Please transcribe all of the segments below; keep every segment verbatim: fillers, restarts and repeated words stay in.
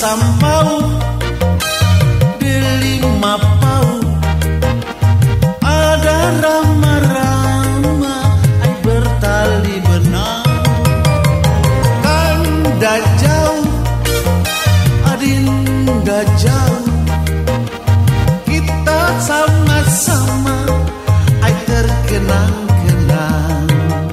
sampau di lima pau ada rama-rama ai bertali benang kanda jauh adinda jauh kita sama-sama ai terkenang-kenang.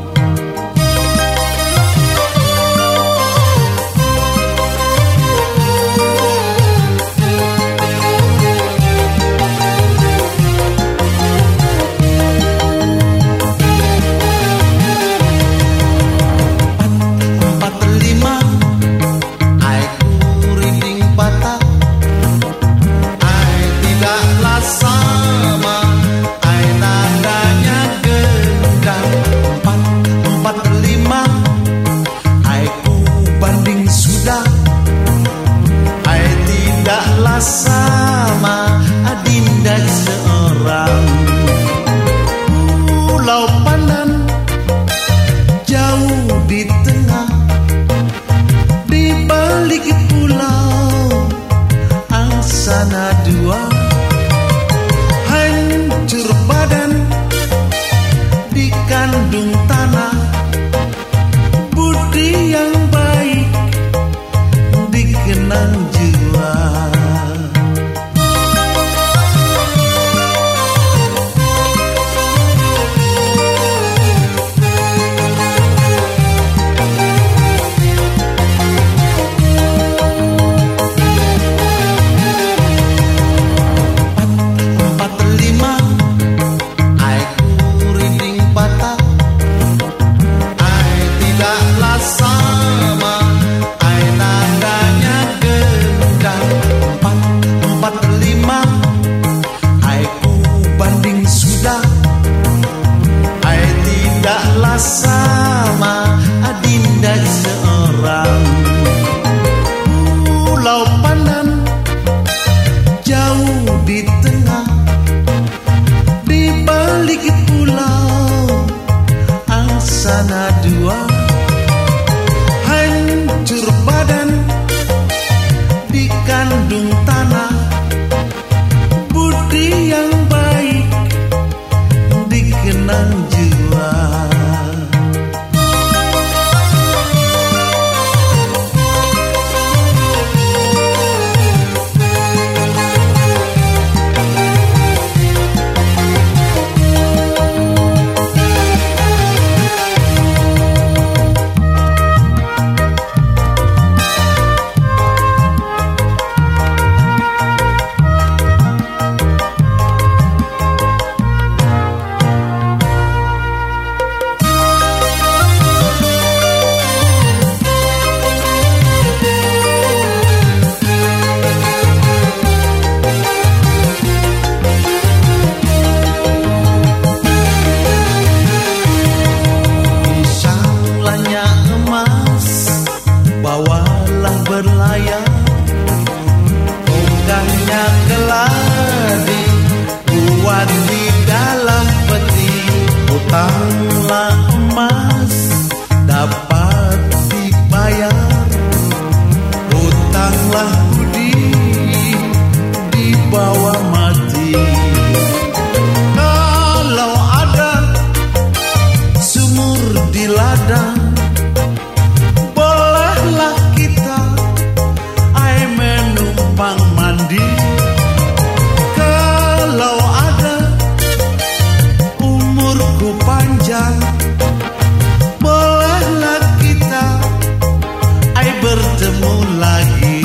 Sama adinda seorang pulau Pandan jauh di tengah di balik pulau angsana dua hancur badan di kandung tanah budi yang baik dikenang jiwa. Sama adinda seorang pulau Pandan jauh di tengah di balik pulau angsana dua hancur badan di kandung tanah budi yang baik dikenang jiwa. Bawalah berlayar tongkangnya keladi buat di dalam peti utanglah emas dapat dibayar utanglah budi dibawa mati kalau ada sumur di ladang mandi kalau ada umurku panjang bolehlah kita ai bertemu lagi.